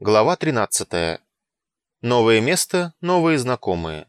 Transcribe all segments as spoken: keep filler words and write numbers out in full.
Глава тринадцатая. Новое место, новые знакомые.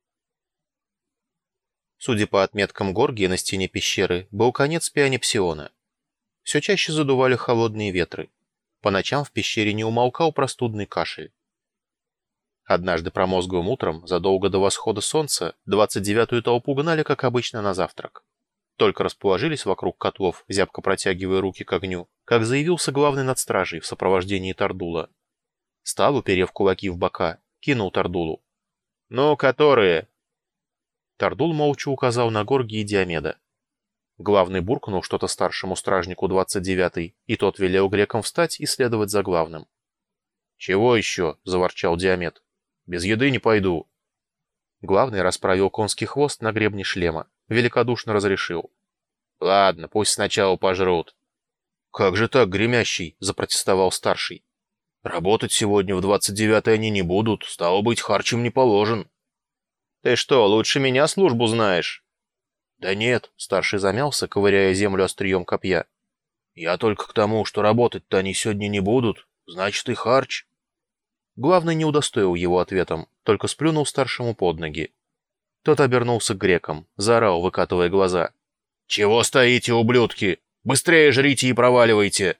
Судя по отметкам Горгии на стене пещеры, был конец Пианипсиона. Все чаще задували холодные ветры. По ночам в пещере не умолкал простудный кашель. Однажды промозглым утром, задолго до восхода солнца, двадцать девятую толпу гнали, как обычно, на завтрак. Только расположились вокруг котлов, зябко протягивая руки к огню, как заявился главный над стражей в сопровождении Тардула. Стал, уперев кулаки в бока, кинул Тардулу. «Ну, которые?» Тардул молча указал на Горгии и Диомеда. Главный буркнул что-то старшему стражнику двадцать девятой, и тот велел грекам встать и следовать за главным. «Чего еще?» — заворчал Диомед. «Без еды не пойду». Главный расправил конский хвост на гребне шлема, великодушно разрешил. «Ладно, пусть сначала пожрут». «Как же так, гремящий?» — запротестовал старший. «Работать сегодня в двадцать девятой они не будут, стало быть, харч им не положен». «Ты что, лучше меня службу знаешь?» «Да нет», — старший замялся, ковыряя землю острием копья. «Я только к тому, что работать-то они сегодня не будут, значит и харч». Главный не удостоил его ответом, только сплюнул старшему под ноги. Тот обернулся к грекам, заорал, выкатывая глаза. «Чего стоите, ублюдки? Быстрее жрите и проваливайте!»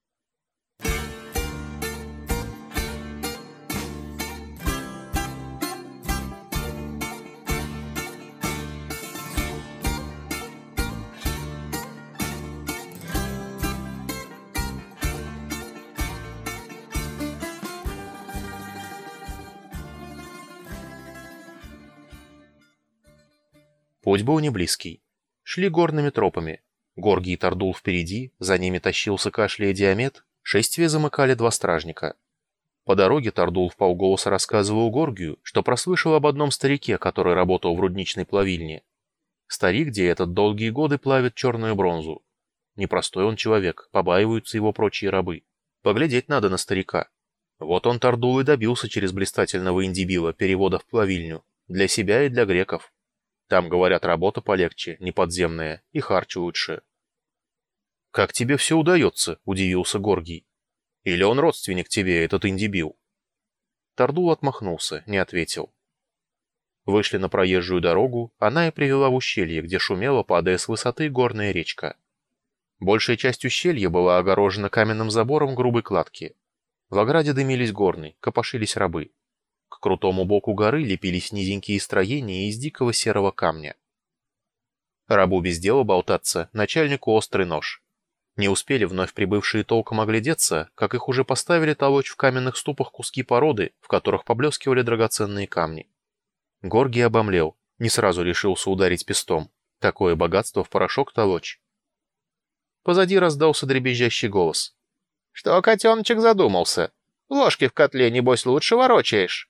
Путь был не близкий. Шли горными тропами. Горгий и Тардул впереди, за ними тащился кашляя Диомед, шествие замыкали два стражника. По дороге Тардул вполголоса рассказывал Горгию, что прослышал об одном старике, который работал в рудничной плавильне. Старик, где этот долгие годы плавит черную бронзу. Непростой он человек, побаиваются его прочие рабы. Поглядеть надо на старика. Вот он, Тардул, и добился через блистательного индибила перевода в плавильню. Для себя и для греков. Там, говорят, работа полегче, не подземная, и харч лучше. «Как тебе все удается?» — удивился Горгий. «Или он родственник тебе, этот индибил?» Тардул отмахнулся, не ответил. Вышли на проезжую дорогу, она и привела в ущелье, где шумела, падая с высоты, горная речка. Большая часть ущелья была огорожена каменным забором грубой кладки. В ограде дымились горны, копошились рабы. К крутому боку горы лепились низенькие строения из дикого серого камня. Рабу без дела болтаться, начальнику острый нож. Не успели вновь прибывшие толком оглядеться, как их уже поставили толочь в каменных ступах куски породы, в которых поблескивали драгоценные камни. Горгий обомлел, не сразу решился ударить пестом. Такое богатство в порошок толочь. Позади раздался дребезжащий голос. «Что, котеночек, задумался? Ложки в котле, небось, лучше ворочаешь?»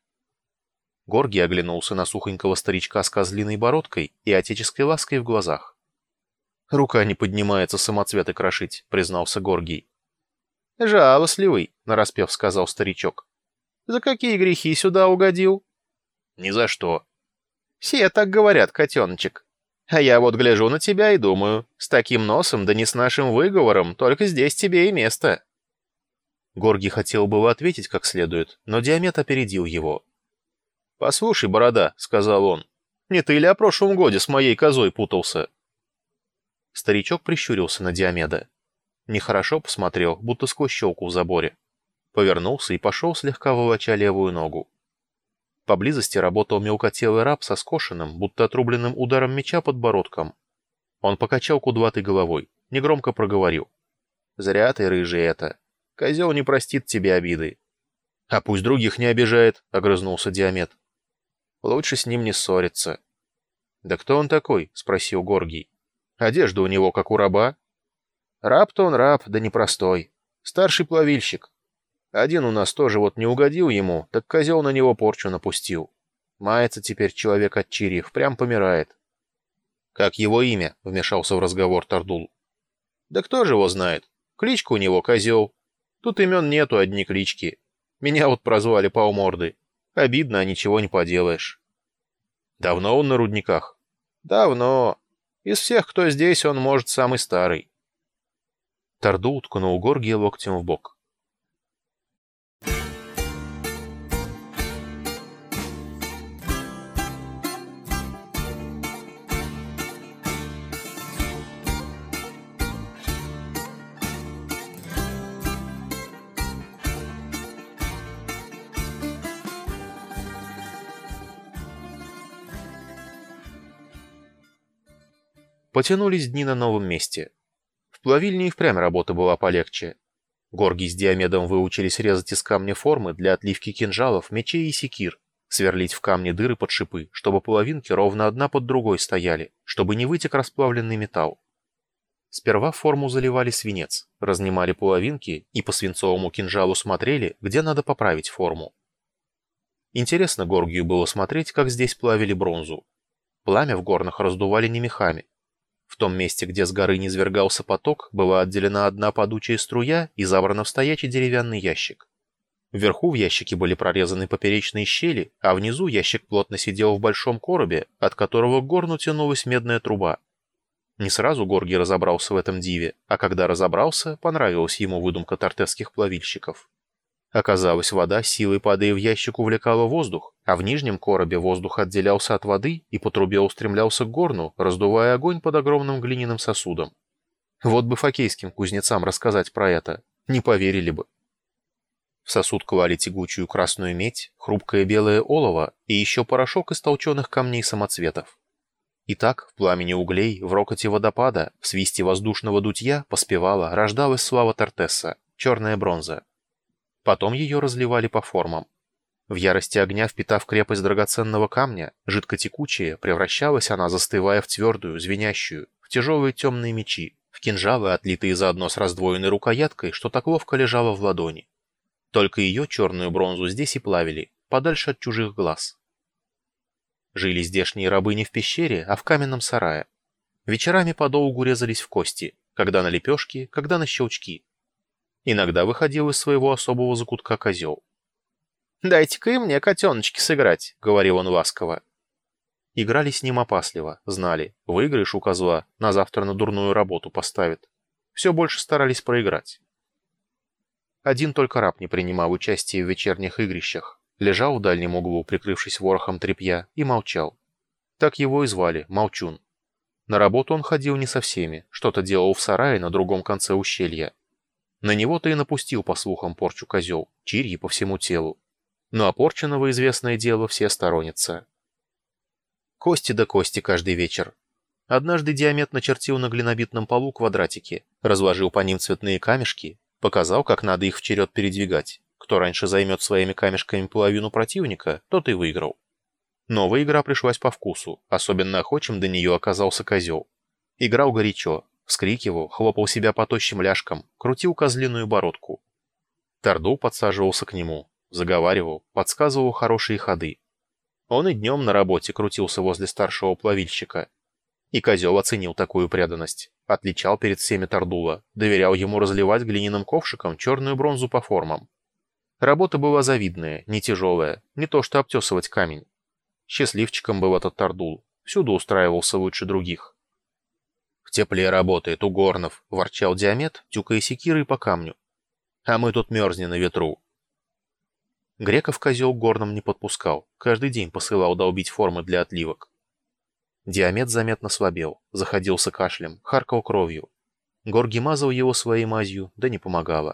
Горгий оглянулся на сухонького старичка с козлиной бородкой и отеческой лаской в глазах. «Рука не поднимается самоцветы крошить», — признался Горгий. «Жалостливый», — нараспев сказал старичок. «За какие грехи сюда угодил?» «Ни за что». «Все так говорят, котеночек. А я вот гляжу на тебя и думаю, с таким носом да не с нашим выговором, только здесь тебе и место». Горгий хотел было ответить как следует, но Диомед опередил его. «Послушай, борода», — сказал он, — «не ты ли о прошлом годе с моей козой путался?» Старичок прищурился на Диомеда. Нехорошо посмотрел, будто сквозь щелку в заборе. Повернулся и пошел, слегка волоча левую ногу. Поблизости работал мелкотелый раб со скошенным, будто отрубленным ударом меча подбородком. Он покачал кудлатой головой, негромко проговорил. «Зря ты, рыжий, это. Козел не простит тебе обиды». «А пусть других не обижает», — огрызнулся Диомед. «Лучше с ним не ссориться». «Да кто он такой?» — спросил Горгий. «Одежда у него как у раба». «Раб-то он раб, да непростой. Старший плавильщик. Один у нас тоже вот не угодил ему, так козел на него порчу напустил. Мается теперь человек от чирьев, прям помирает». «Как его имя?» — вмешался в разговор Тардул. «Да кто же его знает? Кличка у него Козел. Тут имен нету, одни клички. Меня вот прозвали Полморды. Обидно, а ничего не поделаешь». «Давно он на рудниках?» «Давно. Из всех, кто здесь, он, может, самый старый». Тардул ткнул Горгия локтем в бок. Потянулись дни на новом месте. В плавильне и впрямь работа была полегче. Горгий с Диомедом выучились резать из камня формы для отливки кинжалов, мечей и секир, сверлить в камне дыры под шипы, чтобы половинки ровно одна под другой стояли, чтобы не вытек расплавленный металл. Сперва в форму заливали свинец, разнимали половинки и по свинцовому кинжалу смотрели, где надо поправить форму. Интересно Горгию было смотреть, как здесь плавили бронзу. Пламя в горнах раздували не мехами. В том месте, где с горы низвергался поток, была отделена одна падучая струя и забрана в стоячий деревянный ящик. Вверху в ящике были прорезаны поперечные щели, а внизу ящик плотно сидел в большом коробе, от которого к горну тянулась медная труба. Не сразу Горгий разобрался в этом диве, а когда разобрался, понравилась ему выдумка тартесских плавильщиков. Оказалось, вода силой падая в ящик увлекала воздух, а в нижнем коробе воздух отделялся от воды и по трубе устремлялся к горну, раздувая огонь под огромным глиняным сосудом. Вот бы фокейским кузнецам рассказать про это, не поверили бы. В сосуд клали тягучую красную медь, хрупкое белое олово и еще порошок из толченых камней самоцветов. И так в пламени углей, в рокоте водопада, в свисте воздушного дутья поспевала, рождалась слава Тартесса, черная бронза. Потом ее разливали по формам. В ярости огня, впитав крепость драгоценного камня, жидкотекучая, превращалась она, застывая в твердую, звенящую, в тяжелые темные мечи, в кинжалы, отлитые заодно с раздвоенной рукояткой, что так ловко лежало в ладони. Только ее черную бронзу здесь и плавили, подальше от чужих глаз. Жили здешние рабы не в пещере, а в каменном сарае. Вечерами подолгу резались в кости, когда на лепешки, когда на щелчки. Иногда выходил из своего особого закутка козел. «Дайте-ка и мне, котеночки, сыграть», — говорил он ласково. Играли с ним опасливо, знали, выиграешь у козла, на завтра на дурную работу поставит. Все больше старались проиграть. Один только раб не принимал участия в вечерних игрищах, лежал в дальнем углу, прикрывшись ворохом тряпья, и молчал. Так его и звали, Молчун. На работу он ходил не со всеми, что-то делал в сарае на другом конце ущелья. На него-то и напустил, по слухам, порчу козел, чирьи по всему телу. Но опорченного, известное дело, все сторонятся. Кости да кости каждый вечер. Однажды Диомед начертил на глинобитном полу квадратики, разложил по ним цветные камешки, показал, как надо их вперед передвигать. Кто раньше займет своими камешками половину противника, тот и выиграл. Новая игра пришлась по вкусу, особенно охочим до нее оказался козел. Играл горячо, вскрикивал, хлопал себя по тощим ляжкам, крутил козлиную бородку. Тардул подсаживался к нему, заговаривал, подсказывал хорошие ходы. Он и днем на работе крутился возле старшего плавильщика. И козел оценил такую преданность, отличал перед всеми Тардула, доверял ему разливать глиняным ковшиком черную бронзу по формам. Работа была завидная, не тяжелая, не то что обтесывать камень. Счастливчиком был этот Тардул, всюду устраивался лучше других. «В тепле работает, у горнов», — ворчал Диомед, тюкая секирой по камню. «А мы тут мерзнем на ветру». Греков козел к горнам не подпускал, каждый день посылал долбить формы для отливок. Диомед заметно слабел, заходился кашлем, харкал кровью. Горгий мазал его своей мазью, да не помогало.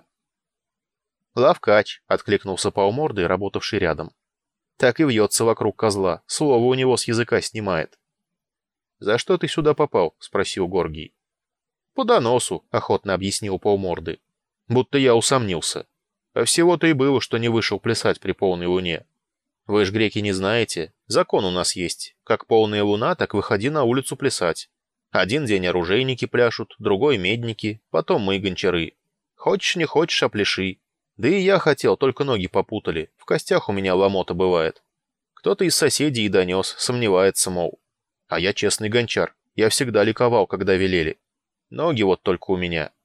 «Лавкач», — откликнулся полмордый, работавший рядом. «Так и вьется вокруг козла, слово у него с языка снимает». «За что ты сюда попал?» — спросил Горгий. «По доносу», — охотно объяснил полморды. «Будто я усомнился. А всего-то и было, что не вышел плясать при полной луне. Вы ж, греки, не знаете, закон у нас есть. Как полная луна, так выходи на улицу плясать. Один день оружейники пляшут, другой медники, потом мы гончары. Хочешь не хочешь, а пляши. Да и я хотел, только ноги попутали, в костях у меня ломота бывает. Кто-то из соседей и донес, сомневается, мол. А я честный гончар, я всегда ликовал, когда велели. Ноги вот только у меня».